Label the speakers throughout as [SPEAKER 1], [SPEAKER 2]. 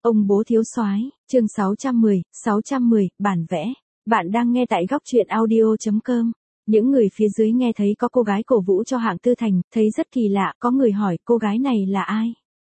[SPEAKER 1] Ông bố thiếu soái, chương 610, bản vẽ. Bạn đang nghe tại góc truyện audio.com. Những người phía dưới nghe thấy có cô gái cổ vũ cho Hạng Tư Thành, thấy rất kỳ lạ, có người hỏi cô gái này là ai?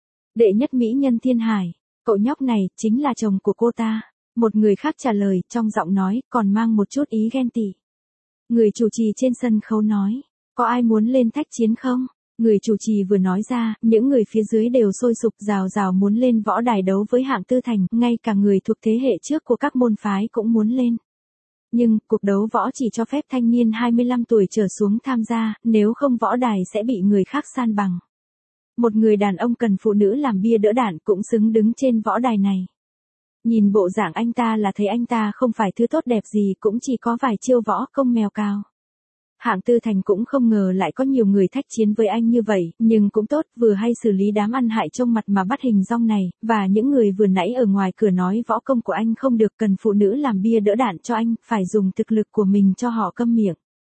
[SPEAKER 1] Đệ nhất mỹ nhân Thiên Hải, cậu nhóc này chính là chồng của cô ta. Một người khác trả lời, trong giọng nói còn mang một chút ý ghen tị. Người chủ trì trên sân khấu nói, có ai muốn lên thách chiến không? Người chủ trì vừa nói ra, những người phía dưới đều sôi sục rào rào muốn lên võ đài đấu với Hạng Tư Thành, ngay cả người thuộc thế hệ trước của các môn phái cũng muốn lên. Nhưng, cuộc đấu võ chỉ cho phép thanh niên 25 tuổi trở xuống tham gia, nếu không võ đài sẽ bị người khác san bằng. Một người đàn ông cần phụ nữ làm bia đỡ đạn cũng xứng đứng trên võ đài này. Nhìn bộ dạng anh ta là thấy anh ta không phải thứ tốt đẹp gì, cũng chỉ có vài chiêu võ công mèo cao. Hạng Tư Thành cũng không ngờ lại có nhiều người thách chiến với anh như vậy, nhưng cũng tốt, vừa hay xử lý đám ăn hại trông mặt mà bắt hình dong này, và những người vừa nãy ở ngoài cửa nói võ công của anh không được, cần phụ nữ làm bia đỡ đạn cho anh, phải dùng thực lực của mình cho họ câm miệng.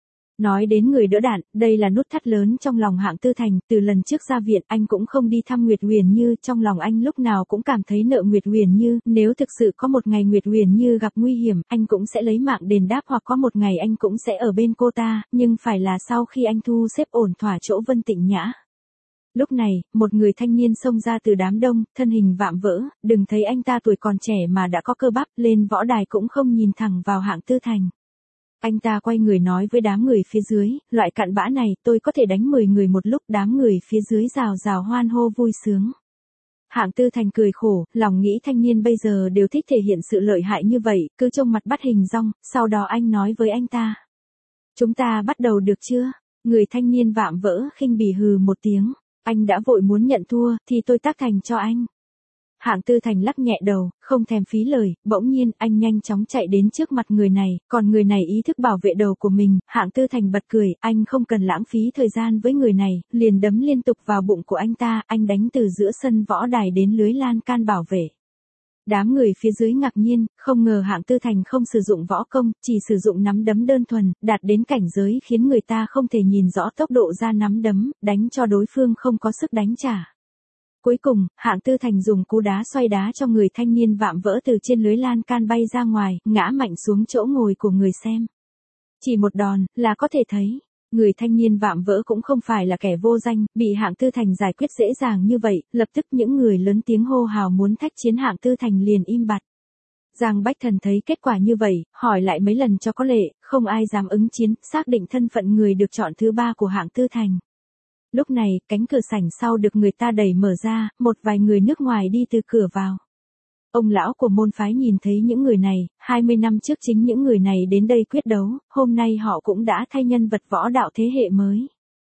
[SPEAKER 1] Nói đến người đỡ đạn, đây là nút thắt lớn trong lòng Hạng Tư Thành, từ lần trước ra viện anh cũng không đi thăm Nguyệt Huyền Như, trong lòng anh lúc nào cũng cảm thấy nợ Nguyệt Huyền Như, nếu thực sự có một ngày Nguyệt Huyền Như gặp nguy hiểm, anh cũng sẽ lấy mạng đền đáp, hoặc có một ngày anh cũng sẽ ở bên cô ta, nhưng phải là sau khi anh thu xếp ổn thỏa chỗ Vân Tịnh Nhã. Lúc này, một người thanh niên xông ra từ đám đông, thân hình vạm vỡ, đừng thấy anh ta tuổi còn trẻ mà đã có cơ bắp, lên võ đài cũng không nhìn thẳng vào Hạng Tư Thành. Anh ta quay người nói với đám người phía dưới, loại cặn bã này tôi có thể đánh 10 người một lúc, đám người phía dưới rào rào hoan hô vui sướng. Hạng Tư Thành cười khổ, lòng nghĩ thanh niên bây giờ đều thích thể hiện sự lợi hại như vậy, cứ trông mặt bắt hình dong, sau đó anh nói với anh ta. Chúng ta bắt đầu được chưa? Người thanh niên vạm vỡ khinh bỉ hừ một tiếng, anh đã vội muốn nhận thua, thì tôi tác thành cho anh. Hạng Tư Thành lắc nhẹ đầu, không thèm phí lời, bỗng nhiên anh nhanh chóng chạy đến trước mặt người này, còn người này ý thức bảo vệ đầu của mình, Hạng Tư Thành bật cười, anh không cần lãng phí thời gian với người này, liền đấm liên tục vào bụng của anh ta, anh đánh từ giữa sân võ đài đến lưới lan can bảo vệ. Đám người phía dưới ngạc nhiên, không ngờ Hạng Tư Thành không sử dụng võ công, chỉ sử dụng nắm đấm đơn thuần, đạt đến cảnh giới khiến người ta không thể nhìn rõ tốc độ ra nắm đấm, đánh cho đối phương không có sức đánh trả. Cuối cùng, Hạng Tư Thành dùng cú đá xoay đá cho người thanh niên vạm vỡ từ trên lưới lan can bay ra ngoài, ngã mạnh xuống chỗ ngồi của người xem. Chỉ một đòn, là có thể thấy, người thanh niên vạm vỡ cũng không phải là kẻ vô danh, bị Hạng Tư Thành giải quyết dễ dàng như vậy, lập tức những người lớn tiếng hô hào muốn thách chiến, Hạng Tư Thành liền im bặt. Giang Bách Thần thấy kết quả như vậy, hỏi lại mấy lần cho có lệ, không ai dám ứng chiến, xác định thân phận người được chọn thứ 3 của Hạng Tư Thành. Lúc này, cánh cửa sảnh sau được người ta đẩy mở ra, một vài người nước ngoài đi từ cửa vào. Ông lão của môn phái nhìn thấy những người này, 20 năm trước chính những người này đến đây quyết đấu, hôm nay họ cũng đã thay nhân vật võ đạo thế hệ mới.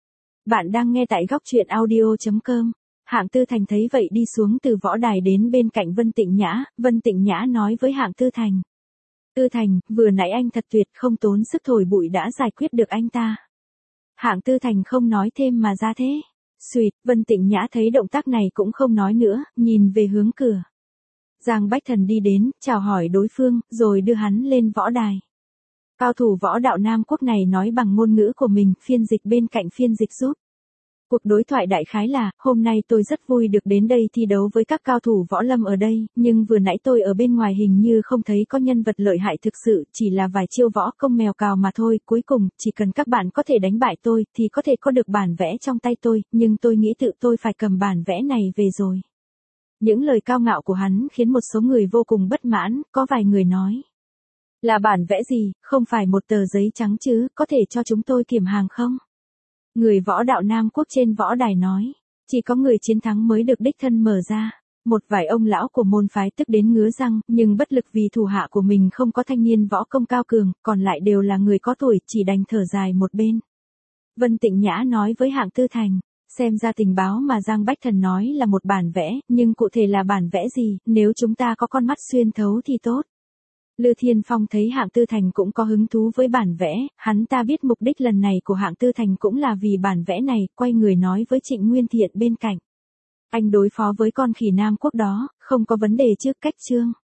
[SPEAKER 1] Bạn đang nghe tại góc truyện audio.com. Hạng Tư Thành thấy vậy đi xuống từ võ đài đến bên cạnh Vân Tịnh Nhã, Vân Tịnh Nhã nói với Hạng Tư Thành. Tư Thành, vừa nãy anh thật tuyệt, không tốn sức thổi bụi đã giải quyết được anh ta. Hạng Tư Thành không nói thêm mà ra thế. Xuyệt, Vân Tịnh Nhã thấy động tác này cũng không nói nữa, nhìn về hướng cửa. Giang Bách Thần đi đến, chào hỏi đối phương, rồi đưa hắn lên võ đài. Cao thủ võ đạo Nam Quốc này nói bằng ngôn ngữ của mình, phiên dịch bên cạnh phiên dịch giúp. Cuộc đối thoại đại khái là, hôm nay tôi rất vui được đến đây thi đấu với các cao thủ võ lâm ở đây, nhưng vừa nãy tôi ở bên ngoài hình như không thấy có nhân vật lợi hại thực sự, chỉ là vài chiêu võ công mèo cào mà thôi, cuối cùng, chỉ cần các bạn có thể đánh bại tôi, thì có thể có được bản vẽ trong tay tôi, nhưng tôi nghĩ tự tôi phải cầm bản vẽ này về rồi. Những lời cao ngạo của hắn khiến một số người vô cùng bất mãn, có vài người nói. Là bản vẽ gì, không phải một tờ giấy trắng chứ, có thể cho chúng tôi kiểm hàng không? Người võ đạo Nam Quốc trên võ đài nói, chỉ có người chiến thắng mới được đích thân mở ra. Một vài ông lão của môn phái tức đến ngứa răng, nhưng bất lực vì thủ hạ của mình không có thanh niên võ công cao cường, còn lại đều là người có tuổi, chỉ đành thở dài một bên. Vân Tịnh Nhã nói với Hạng Tư Thành, xem ra tình báo mà Giang Bách Thần nói là một bản vẽ, nhưng cụ thể là bản vẽ gì, nếu chúng ta có con mắt xuyên thấu thì tốt. Lư Thiên Phong thấy Hạng Tư Thành cũng có hứng thú với bản vẽ, hắn ta biết mục đích lần này của Hạng Tư Thành cũng là vì bản vẽ này, quay người nói với Trịnh Nguyên Thiện bên cạnh. Anh đối phó với con khỉ Nam Quốc đó, không có vấn đề chứ, cách chương.